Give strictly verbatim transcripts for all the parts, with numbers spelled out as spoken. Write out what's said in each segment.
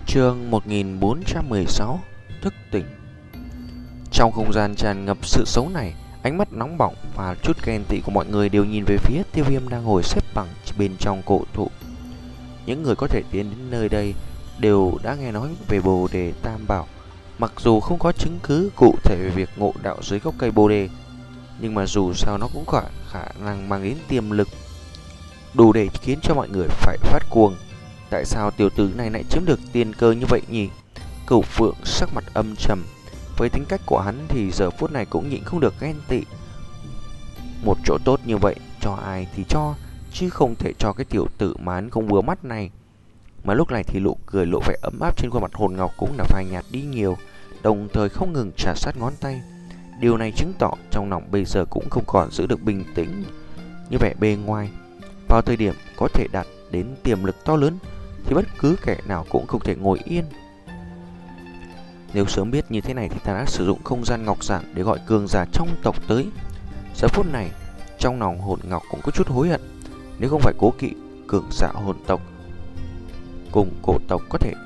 Chương một nghìn bốn trăm mười sáu Thức tỉnh. Trong không gian tràn ngập sự sống này, ánh mắt nóng bỏng và chút ghen tị của mọi người đều nhìn về phía Tiêu Viêm đang ngồi xếp bằng bên trong cổ thụ. Những người có thể tiến đến nơi đây đều đã nghe nói về Bồ Đề Tam Bảo. Mặc dù không có chứng cứ cụ thể về việc ngộ đạo dưới gốc cây Bồ Đề, nhưng mà dù sao nó cũng có khả năng mang đến tiềm lực đủ để khiến cho mọi người phải phát cuồng. Tại sao tiểu tử này lại chiếm được tiên cơ như vậy nhỉ? Cửu Phượng sắc mặt âm trầm. Với tính cách của hắn thì giờ phút này cũng nhịn không được ghen tị. Một chỗ tốt như vậy cho ai thì cho, chứ không thể cho cái tiểu tử mà hắn không vừa mắt này. Mà lúc này thì nụ cười lộ vẻ ấm áp trên khuôn mặt Hồn Ngọc cũng đã phai nhạt đi nhiều, đồng thời không ngừng chà sát ngón tay. Điều này chứng tỏ trong lòng bây giờ cũng không còn giữ được bình tĩnh như vẻ bề ngoài. Vào thời điểm có thể đạt đến tiềm lực to lớn thì bất cứ kẻ nào cũng không thể ngồi yên. Nếu sớm biết như thế này thì ta đã sử dụng không gian ngọc giản để gọi cường giả trong tộc tới. Giờ phút này trong lòng Hồn Ngọc cũng có chút hối hận. Nếu không phải cố kỵ cường giả hồn tộc cùng cổ tộc có thể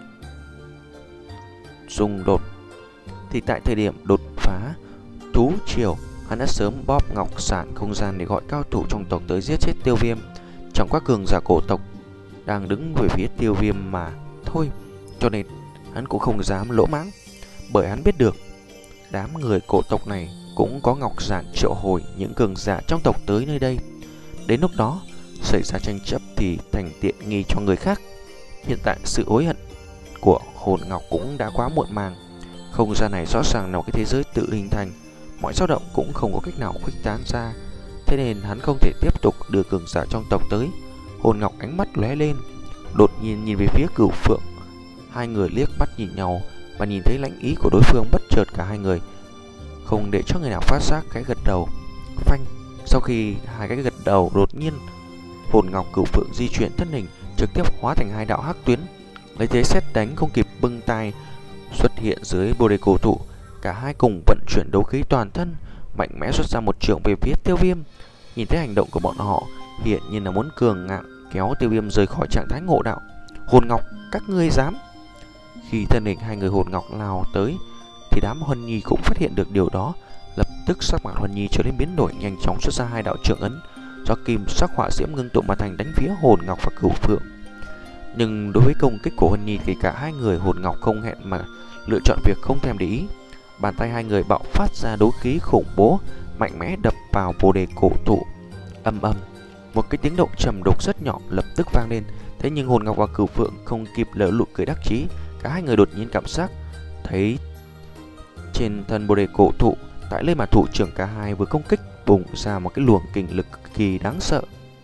xung đột, thì tại thời điểm đột phá thú triều, hắn đã sớm bóp ngọc giản không gian để gọi cao thủ trong tộc tới giết chết Tiêu Viêm. Chẳng qua cường giả cổ tộc đang đứng về phía Tiêu Viêm mà thôi, cho nên hắn cũng không dám lỗ mãng. Bởi hắn biết được đám người cổ tộc này cũng có ngọc giản triệu hồi những cường giả trong tộc tới nơi đây. Đến lúc đó xảy ra tranh chấp thì thành tiện nghi cho người khác. Hiện tại sự hối hận của Hồn Ngọc cũng đã quá muộn màng. Không gian này rõ ràng là một cái thế giới tự hình thành, mọi dao động cũng không có cách nào khuếch tán ra, thế nên hắn không thể tiếp tục đưa cường giả trong tộc tới. Hồn Ngọc ánh mắt lóe lên, đột nhiên nhìn về phía Cửu Phượng. Hai người liếc mắt nhìn nhau và nhìn thấy lãnh ý của đối phương, bất chợt cả hai người không để cho người nào phát giác cái gật đầu. Phanh, sau khi hai cái gật đầu, đột nhiên Hồn Ngọc Cửu Phượng di chuyển thân hình, trực tiếp hóa thành hai đạo hắc tuyến, lấy thế xét đánh không kịp bưng tay xuất hiện dưới Bồ Đề cổ thụ. Cả hai cùng vận chuyển đấu khí toàn thân, mạnh mẽ xuất ra một trường về phía Tiêu Viêm. Nhìn thấy hành động của bọn họ hiện nhiên là muốn cường ngạnh kéo Tiêu Viêm rời khỏi trạng thái ngộ đạo. Hồn Ngọc, các ngươi dám! Khi thân hình hai người Hồn Ngọc lao tới thì đám Huân Nhi cũng phát hiện được điều đó. Lập tức sắc mặt Huân Nhi trở nên biến đổi, nhanh chóng xuất ra hai đạo trưởng ấn do kim sắc hỏa diễm ngưng tụ mà thành đánh phía Hồn Ngọc và Cửu Phượng. Nhưng đối với công kích của Huân Nhi thì cả hai người Hồn Ngọc không hẹn mà lựa chọn việc không thèm để ý. Bàn tay hai người bạo phát ra đấu khí khủng bố, mạnh mẽ đập vào Bồ Đề cổ thụ. Âm âm, một cái tiếng động trầm đục rất nhỏ lập tức vang lên. Thế nhưng Hồn Ngọc và Cửu Phượng không kịp lỡ nụ cười đắc chí, cả hai người đột nhiên cảm giác thấy trên thân Bồ Đề cổ thụ, tại nơi mà thủ trưởng cả hai vừa công kích, bùng ra một cái luồng kình lực cực kỳ đáng sợ.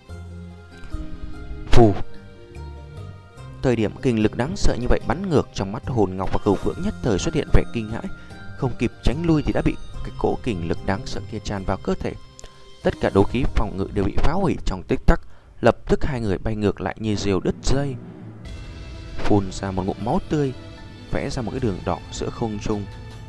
Phù. Thời điểm kình lực đáng sợ như vậy bắn ngược, trong mắt Hồn Ngọc và Cửu Phượng nhất thời xuất hiện vẻ kinh hãi, không kịp tránh lui thì đã bị cái cỗ kình lực đáng sợ kia tràn vào cơ thể. Tất cả đấu khí phòng ngự đều bị phá hủy trong tích tắc. Lập tức hai người bay ngược lại như diều đứt dây, phun ra một ngụm máu tươi, vẽ ra một cái đường đỏ giữa không trung.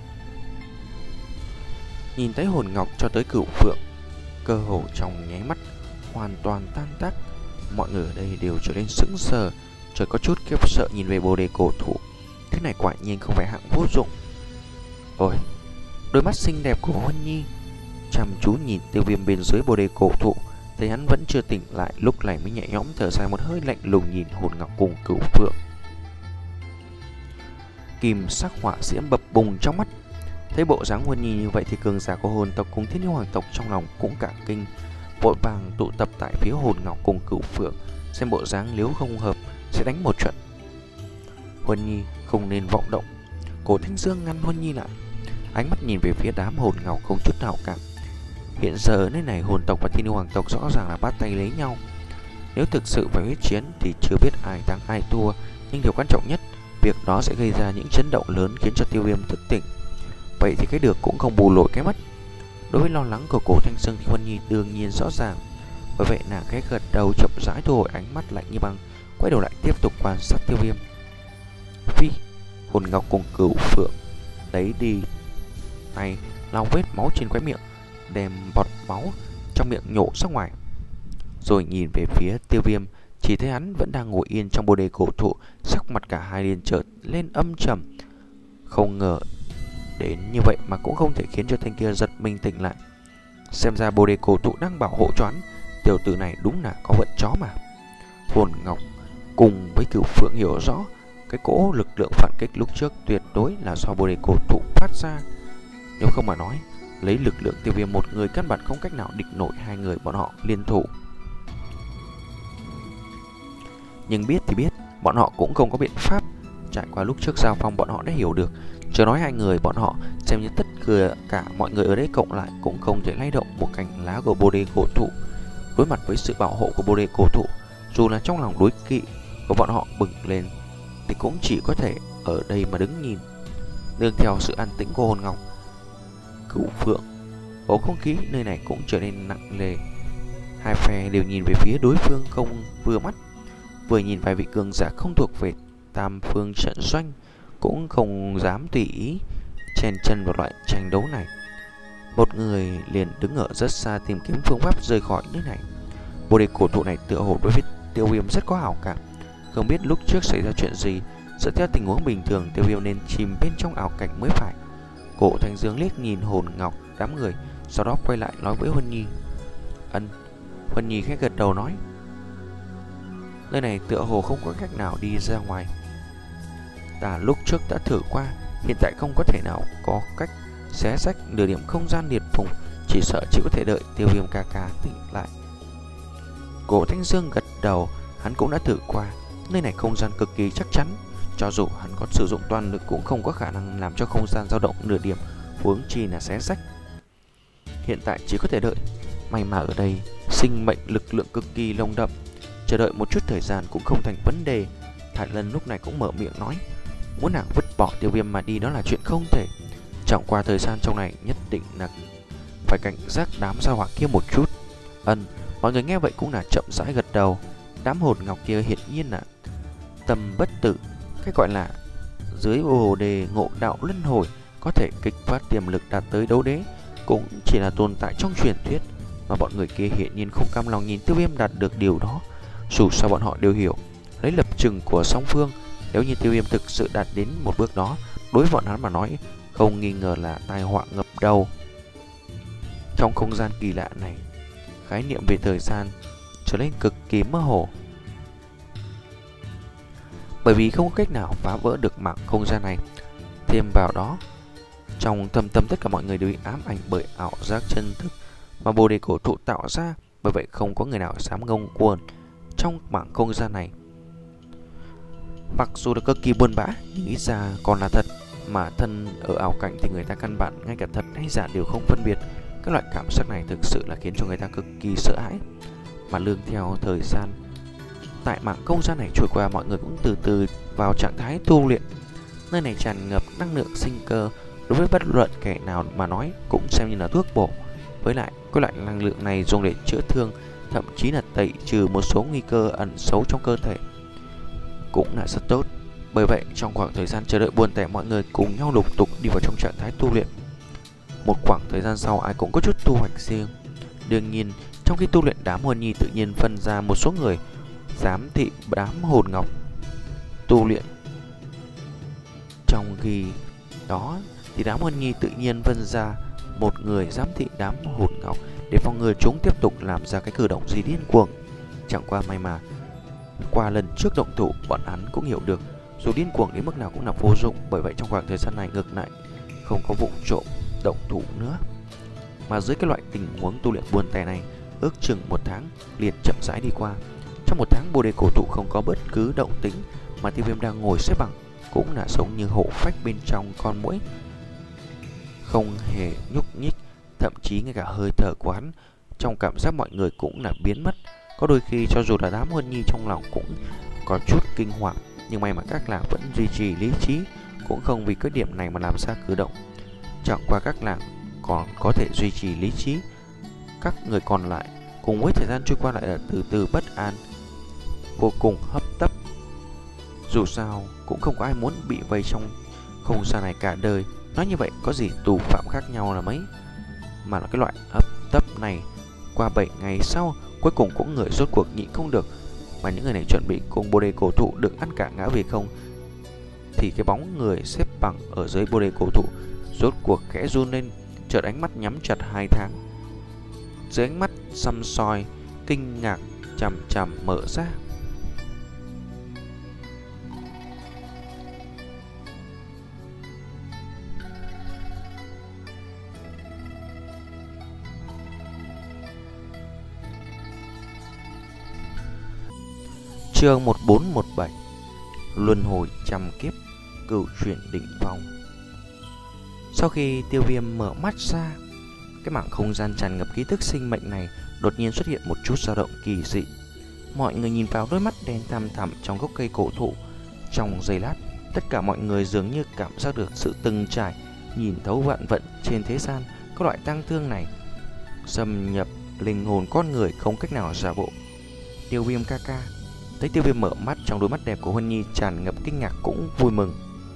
Nhìn thấy Hồn Ngọc cho tới Cửu Phượng, cơ hồ trong nháy mắt hoàn toàn tan tác. Mọi người ở đây đều trở nên sững sờ, trời có chút khiếp sợ nhìn về Bồ Đề cổ thụ. Thế này quả nhiên không phải hạng vô dụng. Ôi, đôi mắt xinh đẹp của Huân Nhi chăm chú nhìn Tiêu Viêm bên dưới Bồ Đề cổ thụ, thấy hắn vẫn chưa tỉnh lại, lúc này mới nhẹ nhõm thở dài một hơi, lạnh lùng nhìn Hồn Ngọc cùng Cửu Phượng. Kim sắc hỏa diễm bập bùng trong mắt. Thấy bộ dáng Huân Nhi như vậy thì cường giả của hồn tộc cùng Thiên Yêu Hoàng tộc trong lòng cũng cả kinh, vội vàng tụ tập tại phía Hồn Ngọc cùng Cửu Phượng, xem bộ dáng nếu không hợp sẽ đánh một trận. Huân Nhi không nên vọng động. Cổ Thanh Dương ngăn Huân Nhi lại, ánh mắt nhìn về phía đám Hồn Ngọc không chút nào cảm. Hiện giờ nơi này hồn tộc và Thiên Yêu Hoàng tộc rõ ràng là bắt tay lấy nhau. Nếu thực sự phải huyết chiến thì chưa biết ai thắng ai thua, nhưng điều quan trọng nhất, việc đó sẽ gây ra những chấn động lớn khiến cho Tiêu Viêm thức tỉnh. Vậy thì cái được cũng không bù lội cái mất. Đối với lo lắng của Cổ Thanh Dương thì Huân Nhi đương nhiên rõ ràng. Bởi vậy nàng khẽ gật đầu, chậm rãi thu hồi ánh mắt lạnh như băng, quay đầu lại tiếp tục quan sát Tiêu Viêm. Phi, Hồn Ngọc cùng Cửu Phượng lấy đi tay lau vết máu trên khóe miệng, đem bọt máu trong miệng nhổ ra ngoài, rồi nhìn về phía Tiêu Viêm, chỉ thấy hắn vẫn đang ngồi yên trong Bồ Đề cổ thụ, sắc mặt cả hai liền chợt lên âm trầm. Không ngờ đến như vậy mà cũng không thể khiến cho tên kia giật mình tỉnh lại. Xem ra bồ đề cổ thụ đang bảo hộ cho hắn. Tiểu tử này đúng là có vận chó mà. Hồn Ngọc cùng với Cửu Phượng hiểu rõ cái cỗ lực lượng phản kích lúc trước tuyệt đối là do bồ đề cổ thụ phát ra. Nếu không mà nói, lấy lực lượng Tiêu Viêm một người căn bản không cách nào địch nổi hai người bọn họ liên thủ. Nhưng biết thì biết, bọn họ cũng không có biện pháp. Trải qua lúc trước giao phong bọn họ đã hiểu được. Chưa nói hai người bọn họ, xem như tất cả mọi người ở đây cộng lại cũng không thể lay động một cành lá của bồ đề cổ thụ. Đối mặt với sự bảo hộ của bồ đề cổ thụ, dù là trong lòng đối kỵ của bọn họ bừng lên, thì cũng chỉ có thể ở đây mà đứng nhìn. Nương theo sự an tĩnh của Hồn Ngọc, Cửu Phượng, bầu không khí nơi này cũng trở nên nặng nề. Hai phe đều nhìn về phía đối phương không vừa mắt. Vừa nhìn vài vị cường giả không thuộc về tam phương trận doanh, cũng không dám tùy ý chen chân vào loại tranh đấu này. Một người liền đứng ở rất xa tìm kiếm phương pháp rời khỏi nơi này. Bồ đề cổ thụ này tựa hồ đối với Tiêu Viêm rất có hảo cảm. Không biết lúc trước xảy ra chuyện gì, dựa theo tình huống bình thường Tiêu Viêm nên chìm bên trong ảo cảnh mới phải. Cổ Thanh Dương liếc nhìn Hồn Ngọc đám người, sau đó quay lại nói với Huân Nhi. Ân. Huân Nhi khẽ gật đầu nói, nơi này tựa hồ không có cách nào đi ra ngoài. Ta lúc trước đã thử qua, hiện tại không có thể nào có cách xé rách nửa điểm không gian liệt phùng, chỉ sợ chỉ có thể đợi Tiêu Viêm ca ca tỉnh lại. Cổ Thanh Dương gật đầu, hắn cũng đã thử qua, nơi này không gian cực kỳ chắc chắn, cho dù hắn có sử dụng toàn lực cũng không có khả năng làm cho không gian dao động nửa điểm, huống chi là xé rách. Hiện tại chỉ có thể đợi, may mà ở đây sinh mệnh lực lượng cực kỳ nồng đậm, chờ đợi một chút thời gian cũng không thành vấn đề. Thải Lân lúc này cũng mở miệng nói, muốn nàng vứt bỏ Tiêu Viêm mà đi đó là chuyện không thể. Chẳng qua thời gian trong này nhất định là phải cảnh giác đám sao hỏa kia một chút. Ân. Mọi người nghe vậy cũng là chậm rãi gật đầu. Đám Hồn Ngọc kia hiển nhiên là tâm bất tử, cái gọi là dưới bồ đề ngộ đạo luân hồi, có thể kích phát tiềm lực đạt tới đấu đế, cũng chỉ là tồn tại trong truyền thuyết. Mà bọn người kia hiển nhiên không cam lòng nhìn Tiêu Viêm đạt được điều đó. Dù sao bọn họ đều hiểu, lấy lập trường của song phương, nếu như Tiêu Viêm thực sự đạt đến một bước đó, đối với bọn hắn mà nói, không nghi ngờ là tai họa ngập đầu. Trong không gian kỳ lạ này, khái niệm về thời gian trở nên cực kỳ mơ hồ, bởi vì không có cách nào phá vỡ được mảng không gian này. Thêm vào đó, trong thâm tâm tất cả mọi người đều bị ám ảnh bởi ảo giác chân thực mà bồ đề cổ thụ tạo ra. Bởi vậy không có người nào dám ngông cuồng trong mảng không gian này. Mặc dù là cực kỳ buồn bã, nhưng ít ra còn là thật. Mà thân ở ảo cảnh thì người ta căn bản ngay cả thật hay giả đều không phân biệt. Các loại cảm giác này thực sự là khiến cho người ta cực kỳ sợ hãi. Mà lương theo thời gian, tại mảng không gian này trôi qua, mọi người cũng từ từ vào trạng thái tu luyện. Nơi này tràn ngập năng lượng sinh cơ, đối với bất luận kẻ nào mà nói cũng xem như là thuốc bổ. Với lại, cái loại năng lượng này dùng để chữa thương, thậm chí là tẩy trừ một số nguy cơ ẩn xấu trong cơ thể, cũng là rất tốt. Bởi vậy, trong khoảng thời gian chờ đợi buồn tẻ, mọi người cùng nhau lục tục đi vào trong trạng thái tu luyện. Một khoảng thời gian sau, ai cũng có chút thu hoạch riêng. Đương nhiên, trong khi tu luyện, đám Huân Nhi tự nhiên phân ra một số người giám thị đám Hồn Ngọc tu luyện. Trong khi đó thì đám Huân Nhi tự nhiên phân ra một người giám thị đám Hồn Ngọc để phòng ngừa chúng tiếp tục làm ra cái cử động gì điên cuồng. Chẳng qua may mà qua lần trước động thủ, bọn hắn cũng hiểu được dù điên cuồng đến mức nào cũng là vô dụng. Bởi vậy trong khoảng thời gian này ngược lại không có vụ trộm động thủ nữa. Mà dưới cái loại tình huống tu luyện buồn tẻ này, ước chừng một tháng liền chậm rãi đi qua. Trong một tháng, bồ đề cổ thụ không có bất cứ động tĩnh, mà Tiêu Viêm đang ngồi xếp bằng cũng là giống như hổ phách bên trong con muỗi, không hề nhúc nhích. Thậm chí ngay cả hơi thở của hắn trong cảm giác mọi người cũng là biến mất. Có đôi khi cho dù là đám Huân Nhi trong lòng cũng có chút kinh hoàng, nhưng may mà các làng vẫn duy trì lý trí, cũng không vì cái điểm này mà làm ra cử động. Chẳng qua các làng còn có thể duy trì lý trí, các người còn lại cùng với thời gian trôi qua lại là từ từ bất an, vô cùng hấp tấp. Dù sao cũng không có ai muốn bị vây trong không gian này cả đời. Nói như vậy có gì tù phạm khác nhau là mấy. Mà là cái loại hấp tấp này, qua bảy ngày sau cuối cùng cũng người rốt cuộc nhịn không được. Mà những người này chuẩn bị cùng bồ đề cổ thụ được ăn cả ngã về không, thì cái bóng người xếp bằng ở dưới bồ đề cổ thụ rốt cuộc khẽ run lên, chợt ánh mắt nhắm chặt hai tháng. Dưới ánh mắt săm soi kinh ngạc chằm chằm mở ra. Chương một bốn một bảy Luân hồi trăm kiếp, cửu chuyển đỉnh phong. Sau khi Tiêu Viêm mở mắt ra, cái mảng không gian tràn ngập ký tức sinh mệnh này đột nhiên xuất hiện một chút dao động kỳ dị. Mọi người nhìn vào đôi mắt đen thăm thẳm trong gốc cây cổ thụ. Trong giây lát, tất cả mọi người dường như cảm giác được sự từng trải, nhìn thấu vạn vận trên thế gian. Có loại tang thương này xâm nhập linh hồn con người không cách nào giả bộ. Tiêu Viêm ca ca. Thấy Tiêu Viêm mở mắt, trong đôi mắt đẹp của Huân Nhi tràn ngập kinh ngạc cũng vui mừng.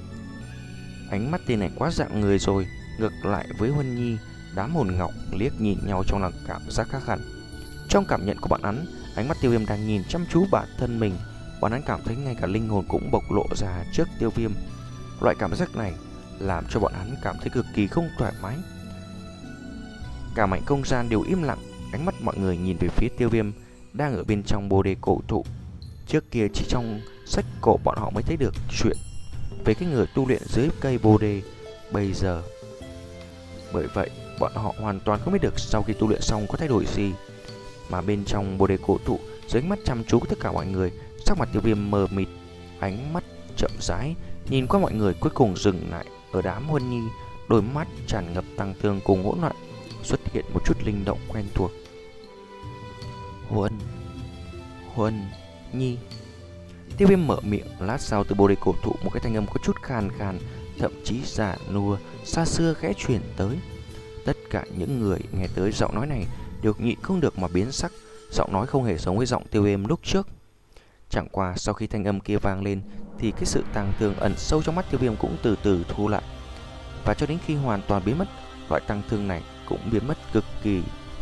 Ánh mắt tên này quá dạng người rồi. Ngược lại với Huân Nhi, đám hồn ngọc liếc nhìn nhau trong lòng cảm giác khác hẳn. Trong cảm nhận của bọn hắn, ánh mắt Tiêu Viêm đang nhìn chăm chú bản thân mình. Bọn hắn cảm thấy ngay cả linh hồn cũng bộc lộ ra trước Tiêu Viêm. Loại cảm giác này làm cho bọn hắn cảm thấy cực kỳ không thoải mái. Cả mảnh không gian đều im lặng. Ánh mắt mọi người nhìn về phía Tiêu Viêm đang ở bên trong bồ đề cổ thụ. Trước kia chỉ trong sách cổ bọn họ mới thấy được chuyện về cái người tu luyện dưới cây bồ đề. Bây giờ bởi vậy bọn họ hoàn toàn không biết được sau khi tu luyện xong có thay đổi gì. Mà bên trong bồ đề cổ thụ, dưới ánh mắt chăm chú của tất cả mọi người, sắc mặt Tiêu Viêm mờ mịt, ánh mắt chậm rãi nhìn qua mọi người, cuối cùng dừng lại ở đám Huân Nhi. Đôi mắt tràn ngập tăng thương cùng hỗn loạn, xuất hiện một chút linh động quen thuộc. Huân Huân Nhi. Tiêu Viêm mở miệng, lát sau từ bồ đề cổ thụ một cái thanh âm có chút khàn khàn, thậm chí giả nua, xa xưa khẽ truyền tới. Tất cả những người nghe tới giọng nói này đều nhịn không được mà biến sắc. Giọng nói không hề giống với giọng Tiêu Viêm lúc trước. Chẳng qua sau khi thanh âm kia vang lên thì cái sự tang thương ẩn sâu trong mắt Tiêu Viêm cũng từ từ thu lại. Và cho đến khi hoàn toàn biến mất, loại tang thương này cũng biến mất cực kỳ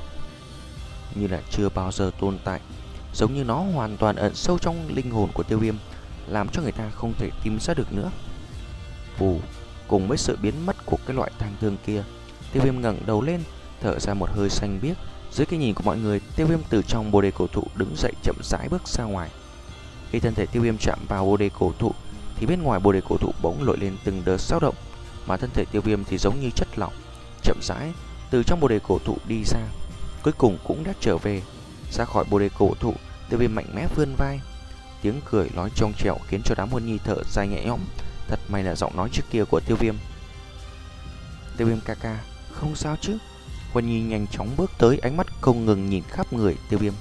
như là chưa bao giờ tồn tại, giống như nó hoàn toàn ẩn sâu trong linh hồn của Tiêu Viêm, làm cho người ta không thể tìm ra được nữa. Vù, cùng với sự biến mất của cái loại tang thương kia, Tiêu Viêm ngẩng đầu lên, thở ra một hơi xanh biếc. Dưới cái nhìn của mọi người, Tiêu Viêm từ trong bồ đề cổ thụ đứng dậy chậm rãi bước ra ngoài. Khi thân thể Tiêu Viêm chạm vào bồ đề cổ thụ thì bên ngoài bồ đề cổ thụ bỗng nổi lên từng đợt dao động, mà thân thể Tiêu Viêm thì giống như chất lỏng, chậm rãi từ trong bồ đề cổ thụ đi ra, cuối cùng cũng đã trở về. Ra khỏi bồ đề cổ thụ, Tiêu Viêm mạnh mẽ vươn vai, tiếng cười nói trong trẻo khiến cho đám Huân Nhi thở dài nhẹ nhõm. Thật may là giọng nói trước kia của Tiêu Viêm. Tiêu Viêm ca ca, không sao chứ? Huân Nhi nhanh chóng bước tới, ánh mắt không ngừng nhìn khắp người Tiêu Viêm.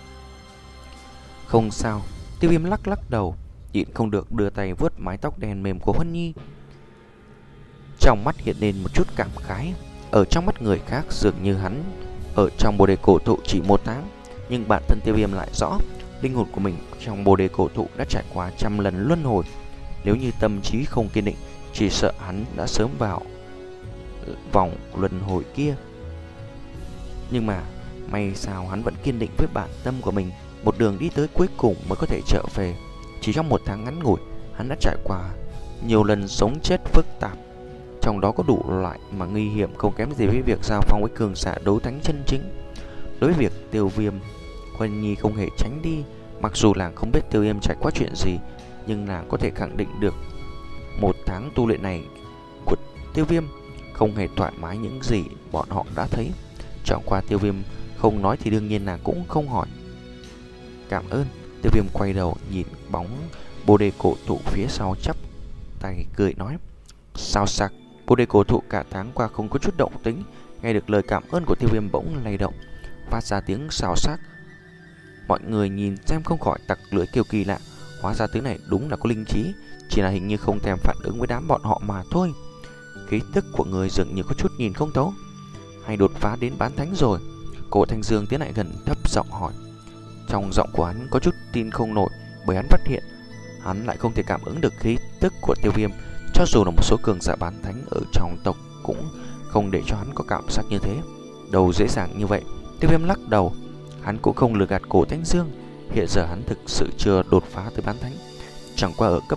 Không sao. Tiêu Viêm lắc lắc đầu, nhịn không được đưa tay vuốt mái tóc đen mềm của Huân Nhi. Trong mắt hiện lên một chút cảm khái. Ở trong mắt người khác dường như hắn ở trong bồ đề cổ thụ chỉ một tháng, nhưng bản thân Tiêu Viêm lại rõ linh hồn của mình trong bồ đề cổ thụ đã trải qua trăm lần luân hồi. Nếu như tâm trí không kiên định, chỉ sợ hắn đã sớm vào vòng luân hồi kia. Nhưng mà may sao hắn vẫn kiên định với bản tâm của mình, một đường đi tới cuối cùng mới có thể trở về. Chỉ trong một tháng ngắn ngủi, hắn đã trải qua nhiều lần sống chết phức tạp, trong đó có đủ loại mà nguy hiểm không kém gì với việc giao phong với cường giả đấu thánh chân chính. Đối với việc Tiêu Viêm, Huân Nhi không hề tránh đi. Mặc dù nàng không biết Tiêu Viêm trải qua chuyện gì, nhưng nàng có thể khẳng định được một tháng tu luyện này của Tiêu Viêm không hề thoải mái những gì bọn họ đã thấy. Chẳng qua Tiêu Viêm không nói thì đương nhiên nàng cũng không hỏi. Cảm ơn. Tiêu Viêm quay đầu nhìn bóng bồ đề cổ thụ phía sau, chắp tay cười nói. Sao sặc? Bồ đề cổ thụ cả tháng qua không có chút động tĩnh, nghe được lời cảm ơn của Tiêu Viêm bỗng lay động, phát ra tiếng xào xạc. Mọi người nhìn xem không khỏi tặc lưỡi kêu kỳ lạ. Hóa ra thứ này đúng là có linh trí, chỉ là hình như không thèm phản ứng với đám bọn họ mà thôi. Khí tức của người dường như có chút nhìn không thấu, hay đột phá đến bán thánh rồi? Cổ Thanh Dương tiến lại gần thấp giọng hỏi. Trong giọng của hắn có chút tin không nổi, bởi hắn phát hiện hắn lại không thể cảm ứng được khí tức của Tiêu Viêm. Cho dù là một số cường giả bán thánh ở trong tộc cũng không để cho hắn có cảm giác như thế. Đầu dễ dàng như vậy. Tiêu Viêm lắc đầu. Hắn cũng không lừa gạt Cổ Thanh Dương. Hiện giờ hắn thực sự chưa đột phá tới bán thánh, chẳng qua ở cấp độ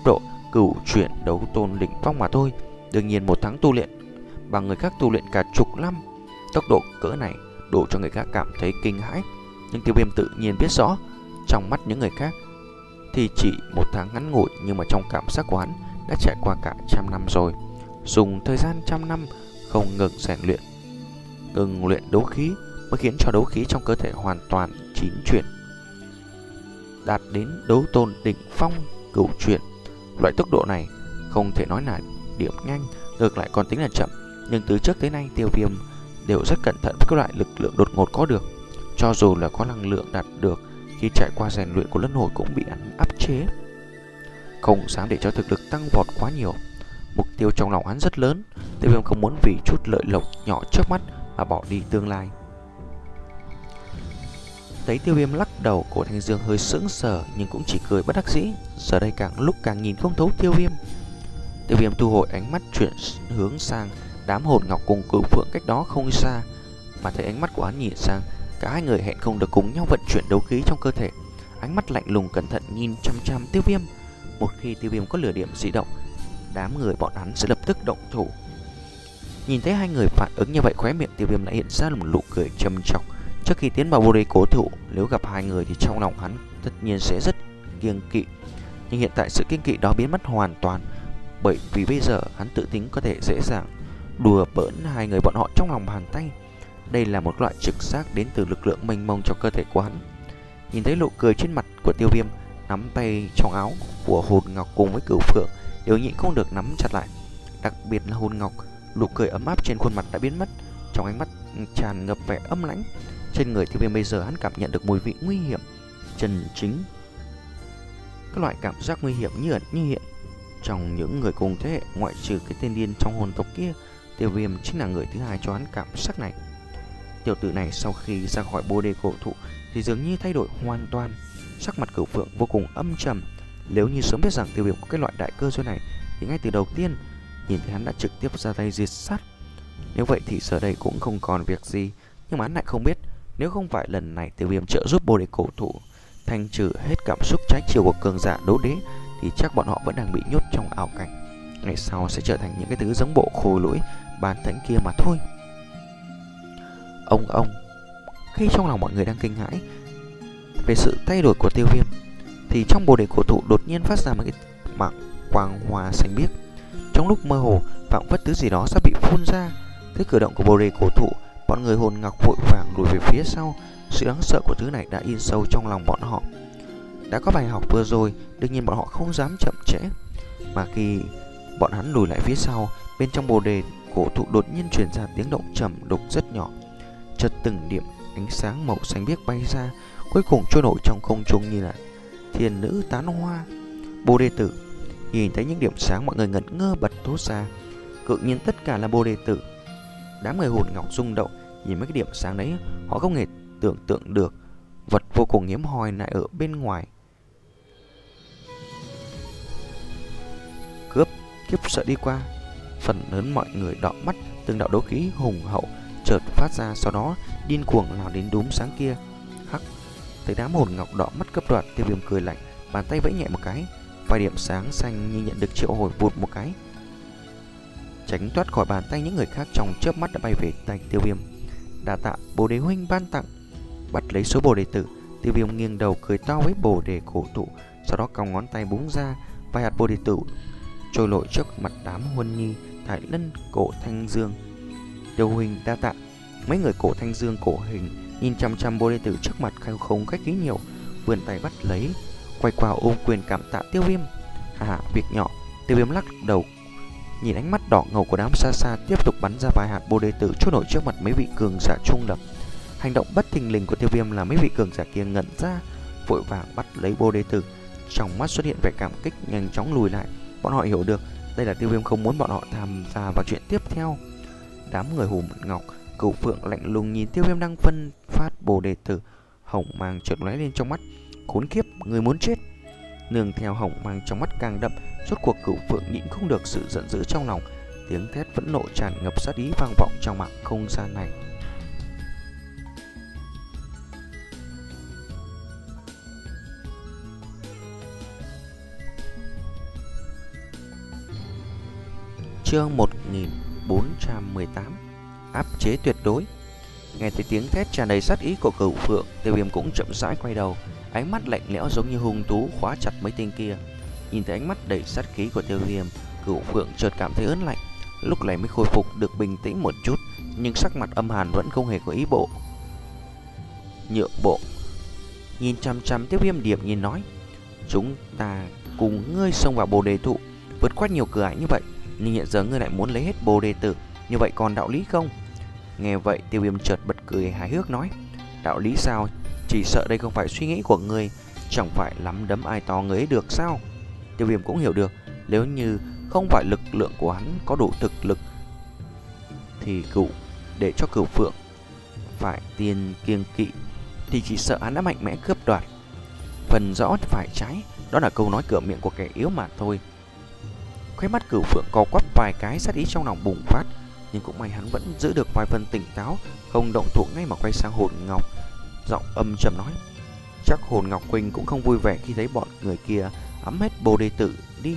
cửu chuyển đấu tôn đỉnh phong mà thôi. Đương nhiên một tháng tu luyện bằng người khác tu luyện cả chục năm, tốc độ cỡ này đủ cho người khác cảm thấy kinh hãi. Nhưng Tiêu Viêm tự nhiên biết rõ, trong mắt những người khác thì chỉ một tháng ngắn ngủi, nhưng mà trong cảm giác của hắn đã trải qua cả trăm năm rồi. Dùng thời gian trăm năm không ngừng rèn luyện, ngừng luyện đấu khí mới khiến cho đấu khí trong cơ thể hoàn toàn chín chuyển, đạt đến đấu tôn đỉnh phong cửu chuyển. Loại tốc độ này không thể nói là điểm nhanh, ngược lại còn tính là chậm. Nhưng từ trước tới nay Tiêu Viêm đều rất cẩn thận với các loại lực lượng đột ngột có được. Cho dù là có năng lượng đạt được, khi trải qua rèn luyện của luân hồi cũng bị hắn áp chế, không dám để cho thực lực tăng vọt quá nhiều. Mục tiêu trong lòng hắn rất lớn, Tiêu Viêm không muốn vì chút lợi lộc nhỏ trước mắt mà bỏ đi tương lai. Thấy Tiêu Viêm lắc đầu, Cổ Thanh Dương hơi sững sờ nhưng cũng chỉ cười bất đắc dĩ. Giờ đây càng lúc càng nhìn không thấu Tiêu Viêm. Tiêu Viêm thu hồi ánh mắt, chuyển hướng sang đám hồn ngọc cùng Cửu Phượng cách đó không xa, mà thấy ánh mắt của hắn nhìn sang, cả hai người hẹn không được cùng nhau vận chuyển đấu khí trong cơ thể. Ánh mắt lạnh lùng cẩn thận nhìn chăm chăm Tiêu Viêm. Một khi Tiêu Viêm có lửa điểm dị động, đám người bọn hắn sẽ lập tức động thủ. Nhìn thấy hai người phản ứng như vậy, khóe miệng Tiêu Viêm lại hiện ra một nụ cười trầm trọng. Trước khi tiến vào Bồ Đề Cố Thụ, nếu gặp hai người thì trong lòng hắn tất nhiên sẽ rất kiêng kỵ. Nhưng hiện tại sự kiêng kỵ đó biến mất hoàn toàn, bởi vì bây giờ hắn tự tính có thể dễ dàng đùa bỡn hai người bọn họ trong lòng bàn tay. Đây là một loại trực giác đến từ lực lượng mênh mông trong cơ thể của hắn. Nhìn thấy nụ cười trên mặt của Tiêu Viêm, nắm tay trong áo của Hồn Ngọc cùng với Cửu Phượng đều nhịn không được nắm chặt lại. Đặc biệt là Hồn Ngọc, nụ cười ấm áp trên khuôn mặt đã biến mất, trong ánh mắt tràn ngập vẻ âm lãnh. Trên người Tiêu Viêm bây giờ hắn cảm nhận được mùi vị nguy hiểm chân chính. Các loại cảm giác nguy hiểm như ẩn như hiện. Trong những người cùng thế hệ, ngoại trừ cái tên điên trong hồn tộc kia, Tiêu Viêm chính là người thứ hai cho hắn cảm giác này. Tiểu tử này sau khi ra khỏi Bồ Đề Cổ Thụ thì dường như thay đổi hoàn toàn. Sắc mặt Cửu Phượng vô cùng âm trầm. Nếu như sớm biết rằng Tiêu Viêm có cái loại đại cơ duyên này thì ngay từ đầu tiên nhìn thấy hắn đã trực tiếp ra tay diệt sát. Nếu vậy thì giờ đây cũng không còn việc gì. Nhưng mà hắn lại không biết, nếu không phải lần này Tiêu Viêm trợ giúp Bồ Đề Cổ Thụ thanh trừ hết cảm xúc trái chiều của cường giả đấu đế, thì chắc bọn họ vẫn đang bị nhốt trong ảo cảnh, ngày sau sẽ trở thành những cái thứ giống bộ khôi lỗi bán thánh kia mà thôi. Ông ông Khi trong lòng mọi người đang kinh hãi về sự thay đổi của Tiêu Viêm, thì trong Bồ Đề Cổ Thụ đột nhiên phát ra một cái mảng quang hoa xanh biếc. Trong lúc mơ hồ, phảng phất thứ gì đó sắp bị phun ra. Thấy cử động của Bồ Đề Cổ Thụ, bọn người Hồn Ngọc vội vàng lùi về phía sau. Sự đáng sợ của thứ này đã in sâu trong lòng bọn họ. Đã có bài học vừa rồi, đương nhiên bọn họ không dám chậm trễ. Mà khi bọn hắn lùi lại phía sau, bên trong Bồ Đề Cổ Thụ đột nhiên truyền ra tiếng động trầm đục rất nhỏ. Chợt từng điểm ánh sáng màu xanh biếc bay ra, cuối cùng trôi nổi trong không trung như là thiên nữ tán hoa. Bồ Đề Tử nhìn thấy những điểm sáng, mọi người ngẩn ngơ bật thốt ra. Tự nhiên tất cả là Bồ Đề Tử. Đám người Hồn Ngọc rung động nhìn mấy cái điểm sáng đấy, họ không hề tưởng tượng được vật vô cùng hiếm hoi lại ở bên ngoài. Cướp, kiếp sợ đi qua. Phần lớn mọi người đỏ mắt, từng đạo đấu khí hùng hậu chợt phát ra, sau đó điên cuồng lao đến đốm sáng kia. Hắc, thấy đám Hồn Ngọc đỏ mắt cấp đoạt, Tiêu Viêm cười lạnh, bàn tay vẫy nhẹ một cái, vài điểm sáng xanh như nhận được triệu hồi vụt một cái, tránh thoát khỏi bàn tay những người khác, trong chớp mắt đã bay về tay Tiêu Viêm. Đa tạ Bồ Đề huynh ban tặng. Bắt lấy số Bồ Đề Tử, Tiêu Viêm nghiêng đầu cười to với Bồ Đề Cổ Thụ, sau đó cong ngón tay búng ra, vài hạt Bồ Đề Tử trôi nổi trước mặt đám Huân Nhi, Thải Lân, Cổ Thanh Dương. Tiêu huynh đa tạ. Mấy người Cổ Thanh Dương, Cổ Hình nhìn chăm chăm Bồ Đề Tử trước mặt, khai không khách khí nhiều, vươn tay bắt lấy, quay qua ôm quyền cảm tạ Tiêu Viêm. À, việc nhỏ. Tiêu Viêm lắc đầu, nhìn ánh mắt đỏ ngầu của đám xa xa, tiếp tục bắn ra vài hạt Bồ Đề Tử trôi nổi trước mặt mấy vị cường giả trung lập. Hành động bất thình lình của Tiêu Viêm là mấy vị cường giả kia ngẩn ra, vội vàng bắt lấy Bồ Đề Tử, trong mắt xuất hiện vẻ cảm kích, nhanh chóng lùi lại. Bọn họ hiểu được đây là Tiêu Viêm không muốn bọn họ tham gia vào chuyện tiếp theo. Đám người Hồn Ngọc, Cửu Phượng lạnh lùng nhìn Tiêu Viêm đang phân phát Bồ Đề Tử, hồng mang chợt lóe lên trong mắt. Khốn kiếp, người muốn chết. Nương theo hồng mang trong mắt càng đậm, rốt cuộc Cửu Phượng nhịn không được sự giận dữ trong lòng, tiếng thét phẫn nộ tràn ngập sát ý vang vọng trong mảng không gian này. Chương một nghìn bốn trăm mười tám. Áp chế tuyệt đối. Nghe thấy tiếng thét tràn đầy sát ý của Cửu Phượng, Tiêu Viêm cũng chậm rãi quay đầu, ánh mắt lạnh lẽo giống như hung thú khóa chặt mấy tên kia. Nhìn thấy ánh mắt đầy sát khí của Tiêu Viêm, Cửu Phượng chợt cảm thấy ớn lạnh, lúc này mới khôi phục được bình tĩnh một chút, nhưng sắc mặt âm hàn vẫn không hề có ý bộ nhượng bộ. Nhìn chăm chăm Tiêu Viêm, điềm nhiên nói: "Chúng ta cùng ngươi xông vào Bồ Đề Thụ, vượt qua nhiều cửa ải như vậy, nhưng hiện giờ ngươi lại muốn lấy hết Bồ Đề Tử, như vậy còn đạo lý không?" Nghe vậy, Tiêu Viêm chợt bật cười hài hước nói: "Đạo lý sao? Chỉ sợ đây không phải suy nghĩ của ngươi, chẳng phải lắm đấm ai to người ấy được sao?" Tiêu Viêm cũng hiểu được, nếu như không phải lực lượng của hắn có đủ thực lực thì cựu để cho Cửu Phượng phải tiền kiêng kỵ thì chỉ sợ hắn đã mạnh mẽ cướp đoạt. Phần rõ phải trái, đó là câu nói cửa miệng của kẻ yếu mà thôi. Khóe mắt Cửu Phượng co quắp vài cái, sát ý trong lòng bùng phát, nhưng cũng may hắn vẫn giữ được vài phần tỉnh táo, không động thủ ngay mà quay sang Hồn Ngọc, giọng âm trầm nói: "Chắc Hồn Ngọc huynh cũng không vui vẻ khi thấy bọn người kia ấm hết Bồ Đề Tử đi,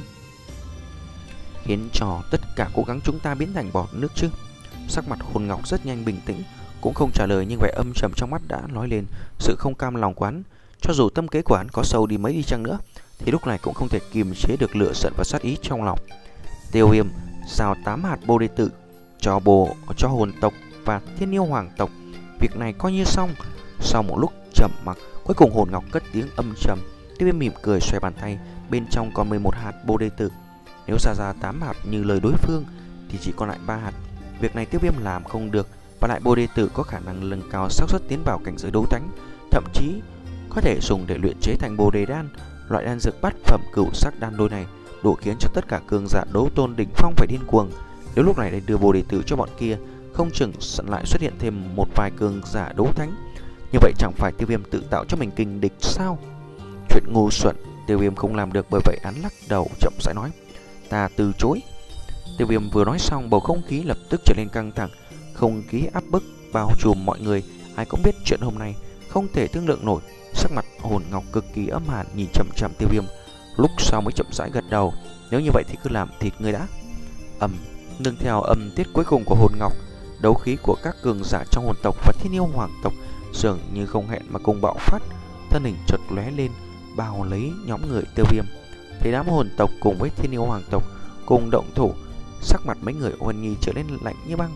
khiến cho tất cả cố gắng chúng ta biến thành bọt nước chứ?" Sắc mặt Hồn Ngọc rất nhanh bình tĩnh, cũng không trả lời, nhưng vẻ âm trầm trong mắt đã nói lên sự không cam lòng của hắn. Cho dù tâm kế của hắn có sâu đi mấy đi chăng nữa, thì lúc này cũng không thể kiềm chế được lửa giận và sát ý trong lòng. Tiêu Viêm giao tám hạt Bồ Đề Tử cho bồ cho hồn tộc và Thiên Yêu Hoàng tộc, việc này coi như xong. Sau một lúc trầm mặc, cuối cùng Hồn Ngọc cất tiếng âm trầm. Tiêu Viêm mỉm cười xoay bàn tay, bên trong còn mười một hạt Bồ Đề Tử. Nếu ra ra tám hạt như lời đối phương thì chỉ còn lại ba hạt. Việc này Tiêu Viêm làm không được, và lại Bồ Đề Tử có khả năng nâng cao xác suất tiến vào cảnh giới đấu thánh, thậm chí có thể dùng để luyện chế thành Bồ Đề Đan. Loại đan dược bát phẩm cửu sắc đan đôi này đủ khiến cho tất cả cường giả đấu tôn đỉnh phong phải điên cuồng. Nếu lúc này để đưa Bồ Đề Tử cho bọn kia, không chừng lại xuất hiện thêm một vài cường giả đấu thánh. Như vậy chẳng phải Tiêu Viêm tự tạo cho mình kình địch sao? Chuyện ngu xuẩn, Tiêu Viêm không làm được, bởi vậy hắn lắc đầu chậm rãi nói: "Ta từ chối." Tiêu Viêm vừa nói xong, bầu không khí lập tức trở nên căng thẳng, không khí áp bức bao trùm mọi người. Ai cũng biết chuyện hôm nay không thể thương lượng nổi. Sắc mặt Hồn Ngọc cực kỳ âm hàn, nhìn chằm chằm Tiêu Viêm, lúc sau mới chậm rãi gật đầu: "Nếu như vậy thì cứ làm thịt ngươi đã." Ầm, nương theo âm tiết cuối cùng của Hồn Ngọc, đấu khí của các cường giả trong hồn tộc và Thiên Yêu Hoàng tộc dường như không hẹn mà cùng bạo phát, thân hình chợt lóe lên, bao lấy nhóm người Tiêu Viêm. Thấy đám hồn tộc cùng với Thiên Yêu Hoàng tộc cùng động thủ, sắc mặt mấy người Huân Nhi trở nên lạnh như băng,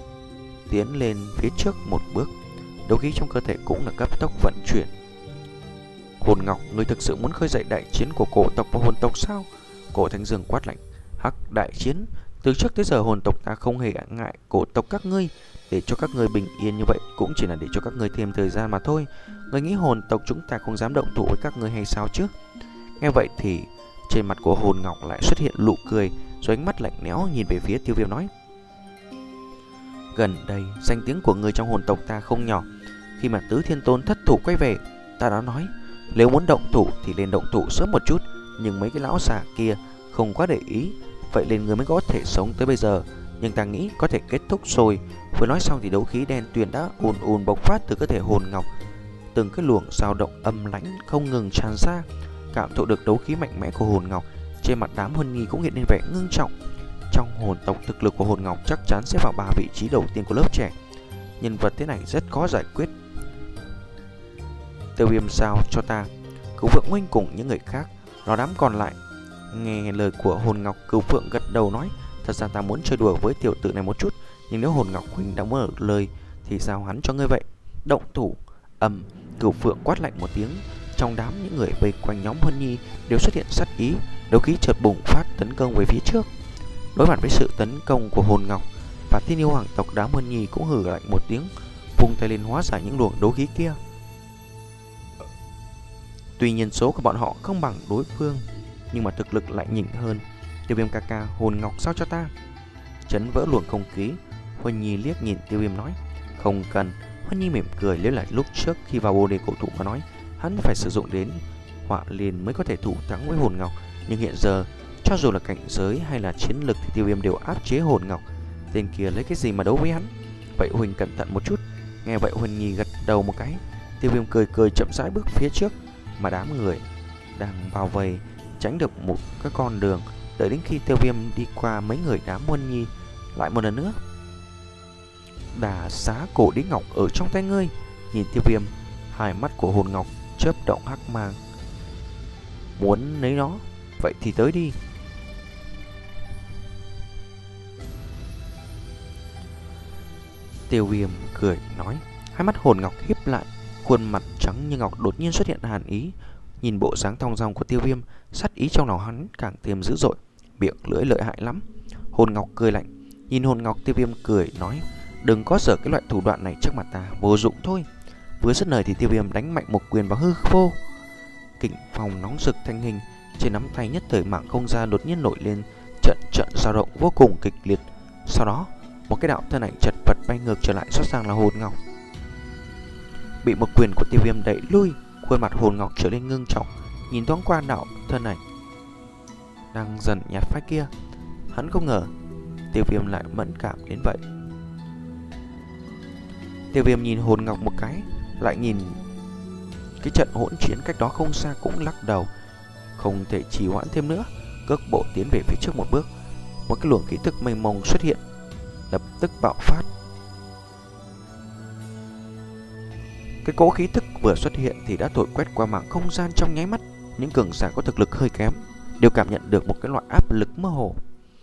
tiến lên phía trước một bước, đấu khí trong cơ thể cũng là cấp tốc vận chuyển. "Hồn Ngọc, ngươi thực sự muốn khơi dậy đại chiến của cổ tộc và hồn tộc sao?" Cổ Thánh Dương quát lạnh. "Hắc, đại chiến? Từ trước tới giờ hồn tộc ta không hề ngại cổ tộc các ngươi, để cho các ngươi bình yên như vậy cũng chỉ là để cho các ngươi thêm thời gian mà thôi. Ngươi nghĩ hồn tộc chúng ta không dám động thủ với các ngươi hay sao chứ?" Nghe vậy thì trên mặt của Hồn Ngọc lại xuất hiện nụ cười, rồi ánh mắt lạnh lẽo nhìn về phía Tiêu Viêm nói: "Gần đây danh tiếng của người trong hồn tộc ta không nhỏ. Khi mà Tứ Thiên Tôn thất thủ quay về, ta đã nói nếu muốn động thủ thì lên động thủ sớm một chút, nhưng mấy cái lão già kia không quá để ý, vậy nên người mới có thể sống tới bây giờ. Nhưng ta nghĩ có thể kết thúc rồi." Vừa nói xong thì đấu khí đen tuyền đã ùn ùn bộc phát từ cơ thể Hồn Ngọc, từng cái luồng dao động âm lãnh không ngừng tràn ra. Cảm thụ được đấu khí mạnh mẽ của Hồn Ngọc, trên mặt đám Huân Nhi cũng hiện lên vẻ ngưng trọng. Trong hồn tộc, thực lực của Hồn Ngọc chắc chắn sẽ vào ba vị trí đầu tiên của lớp trẻ. Nhân vật thế này rất khó giải quyết. Tiêu Viêm sao cho ta, Cửu Phượng huynh cùng những người khác, nó đám còn lại. Nghe lời của Hồn Ngọc, Cửu Phượng gật đầu nói: "Thật ra ta muốn chơi đùa với tiểu tử này một chút, nhưng nếu Hồn Ngọc huynh đã mở lời thì sao hắn cho ngươi vậy? Động thủ!" Ầm, Cửu Phượng quát lạnh một tiếng. Trong đám những người vây quanh nhóm Huân Nhi đều xuất hiện sát ý, đấu khí chợt bùng phát tấn công về phía trước. Đối mặt với sự tấn công của Hồn Ngọc và Thiên Yêu Hoàng tộc, đám Huân Nhi cũng hừ lạnh một tiếng, vung tay lên hóa giải những luồng đấu khí kia. Tuy nhiên số của bọn họ không bằng đối phương, nhưng mà thực lực lại nhỉnh hơn. Tiêu Viêm ca ca, Hồn Ngọc sao cho ta. Chấn vỡ luồng không khí, Huân Nhi liếc nhìn Tiêu Viêm nói: "Không cần." Huân Nhi mỉm cười, nhớ lại lúc trước khi vào Bồ Đề cổ thụ mà nói hắn phải sử dụng đến Hỏa Liên mới có thể thủ thắng với Hồn Ngọc, nhưng hiện giờ cho dù là cảnh giới hay là chiến lực thì Tiêu Viêm đều áp chế Hồn Ngọc. Tên kia lấy cái gì mà đấu với hắn? Vậy huynh cẩn thận một chút. Nghe vậy Huân Nhi gật đầu một cái. Tiêu Viêm cười cười chậm rãi bước phía trước, mà đám người đang bao vây tránh được một cái con đường đợi đến khi Tiêu Viêm đi qua mấy người đám Muôn Nhi, lại một lần nữa: "Đà xá cổ đế ngọc ở trong tay ngươi." Nhìn Tiêu Viêm, hai mắt của hồn ngọc chớp động hắc mang. "Muốn lấy nó, vậy thì tới đi." Tiêu Viêm cười nói, hai mắt hồn ngọc híp lại, khuôn mặt trắng như ngọc đột nhiên xuất hiện hàn ý. Nhìn bộ dáng thong dong của Tiêu Viêm, sát ý trong lòng hắn càng thêm dữ dội, miệng lưỡi lợi hại lắm. Hồn ngọc cười lạnh, nhìn hồn ngọc, Tiêu Viêm cười nói: "Đừng có giở cái loại thủ đoạn này trước mặt ta, vô dụng thôi." Vừa dứt lời thì Tiêu Viêm đánh mạnh một quyền vào hư vô. Kình phong nóng rực thành hình trên nắm tay, nhất thời mạng không gian đột nhiên nổi lên trận trận dao động vô cùng kịch liệt. Sau đó, một cái đạo thân ảnh chật vật bay ngược trở lại, rõ ràng là hồn ngọc. Bị một quyền của Tiêu Viêm đẩy lui, khuôn mặt hồn ngọc trở nên ngưng trọng, nhìn thoáng qua đạo thân ảnh đang dần nhạt phai kia. Hắn không ngờ Tiêu Viêm lại mẫn cảm đến vậy. Tiêu Viêm nhìn hồn ngọc một cái, lại nhìn cái trận hỗn chiến cách đó không xa, cũng lắc đầu. Không thể trì hoãn thêm nữa, cước bộ tiến về phía trước một bước. Một cái luồng khí tức mênh mông xuất hiện, lập tức bạo phát. Cái cỗ khí tức vừa xuất hiện thì đã thổi quét qua mảng không gian trong nháy mắt. Những cường giả có thực lực hơi kém đều cảm nhận được một cái loại áp lực mơ hồ.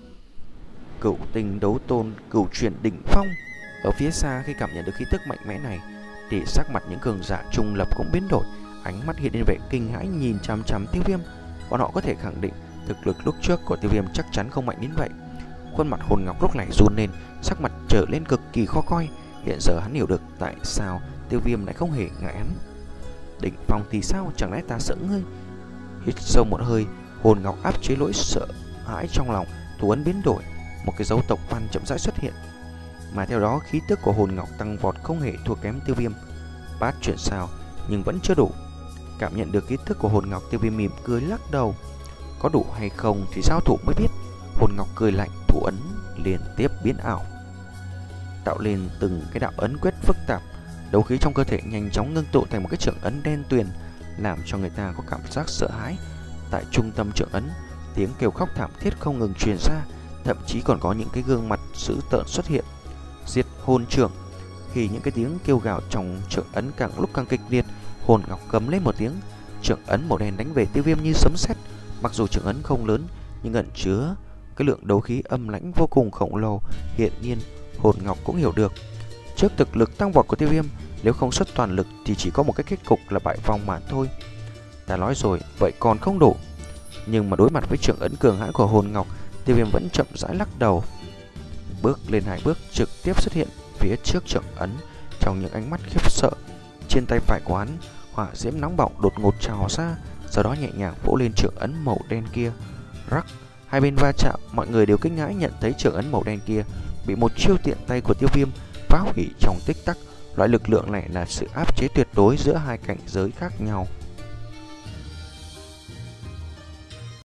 Cửu tinh đấu tôn, cửu truyền đỉnh phong. Ở phía xa, khi cảm nhận được khí tức mạnh mẽ này thì sắc mặt những cường giả trung lập cũng biến đổi, ánh mắt hiện lên vẻ kinh hãi nhìn chằm chằm Tiêu Viêm. Bọn họ có thể khẳng định thực lực lúc trước của Tiêu Viêm chắc chắn không mạnh đến vậy. Khuôn mặt hồn ngọc lúc này run lên, sắc mặt trở lên cực kỳ khó coi. Hiện giờ hắn hiểu được tại sao Tiêu Viêm lại không hề ngại hắn. Đỉnh phong thì sao, chẳng lẽ ta sợ ngươi? Hít sâu một hơi, hồn ngọc áp chế nỗi sợ hãi trong lòng, thủ ấn biến đổi, một cái dấu tộc văn chậm rãi xuất hiện. Mà theo đó, khí tức của hồn ngọc tăng vọt, không hề thua kém Tiêu Viêm. Bát chuyển sao nhưng vẫn chưa đủ. Cảm nhận được khí tức của hồn ngọc, Tiêu Viêm mỉm cười lắc đầu. Có đủ hay không thì giao thủ mới biết. Hồn ngọc cười lạnh, thủ ấn liên tiếp biến ảo, tạo lên từng cái đạo ấn quyết phức tạp. Đấu khí trong cơ thể nhanh chóng ngưng tụ thành một cái trưởng ấn đen tuyền, làm cho người ta có cảm giác sợ hãi. Tại trung tâm trưởng ấn, tiếng kêu khóc thảm thiết không ngừng truyền ra, thậm chí còn có những cái gương mặt dữ tợn xuất hiện. Diệt hồn trưởng. Khi những cái tiếng kêu gào trong trưởng ấn càng lúc càng kịch liệt, hồn ngọc gầm lên một tiếng, trưởng ấn màu đen đánh về Tiêu Viêm như sấm sét. Mặc dù trưởng ấn không lớn nhưng ẩn chứa cái lượng đấu khí âm lãnh vô cùng khổng lồ. Hiện nhiên hồn ngọc cũng hiểu được, trước thực lực tăng vọt của Tiêu Viêm, nếu không xuất toàn lực thì chỉ có một cái kết cục là bại vong mà thôi. Ta nói rồi, vậy còn không đủ. Nhưng mà đối mặt với trưởng ấn cường hãn của hồn ngọc, Tiêu Viêm vẫn chậm rãi lắc đầu, bước lên hai bước, trực tiếp xuất hiện phía trước trưởng ấn. Trong những ánh mắt khiếp sợ, trên tay phải của hắn, hỏa diễm nóng bỏng đột ngột trào ra, sau đó nhẹ nhàng vỗ lên trưởng ấn màu đen kia. Rắc, hai bên va chạm, mọi người đều kinh ngãi nhận thấy trưởng ấn màu đen kia bị một chiêu tiện tay của Tiêu Viêm phá hủy trong tích tắc. Loại lực lượng này là sự áp chế tuyệt đối giữa hai cảnh giới khác nhau.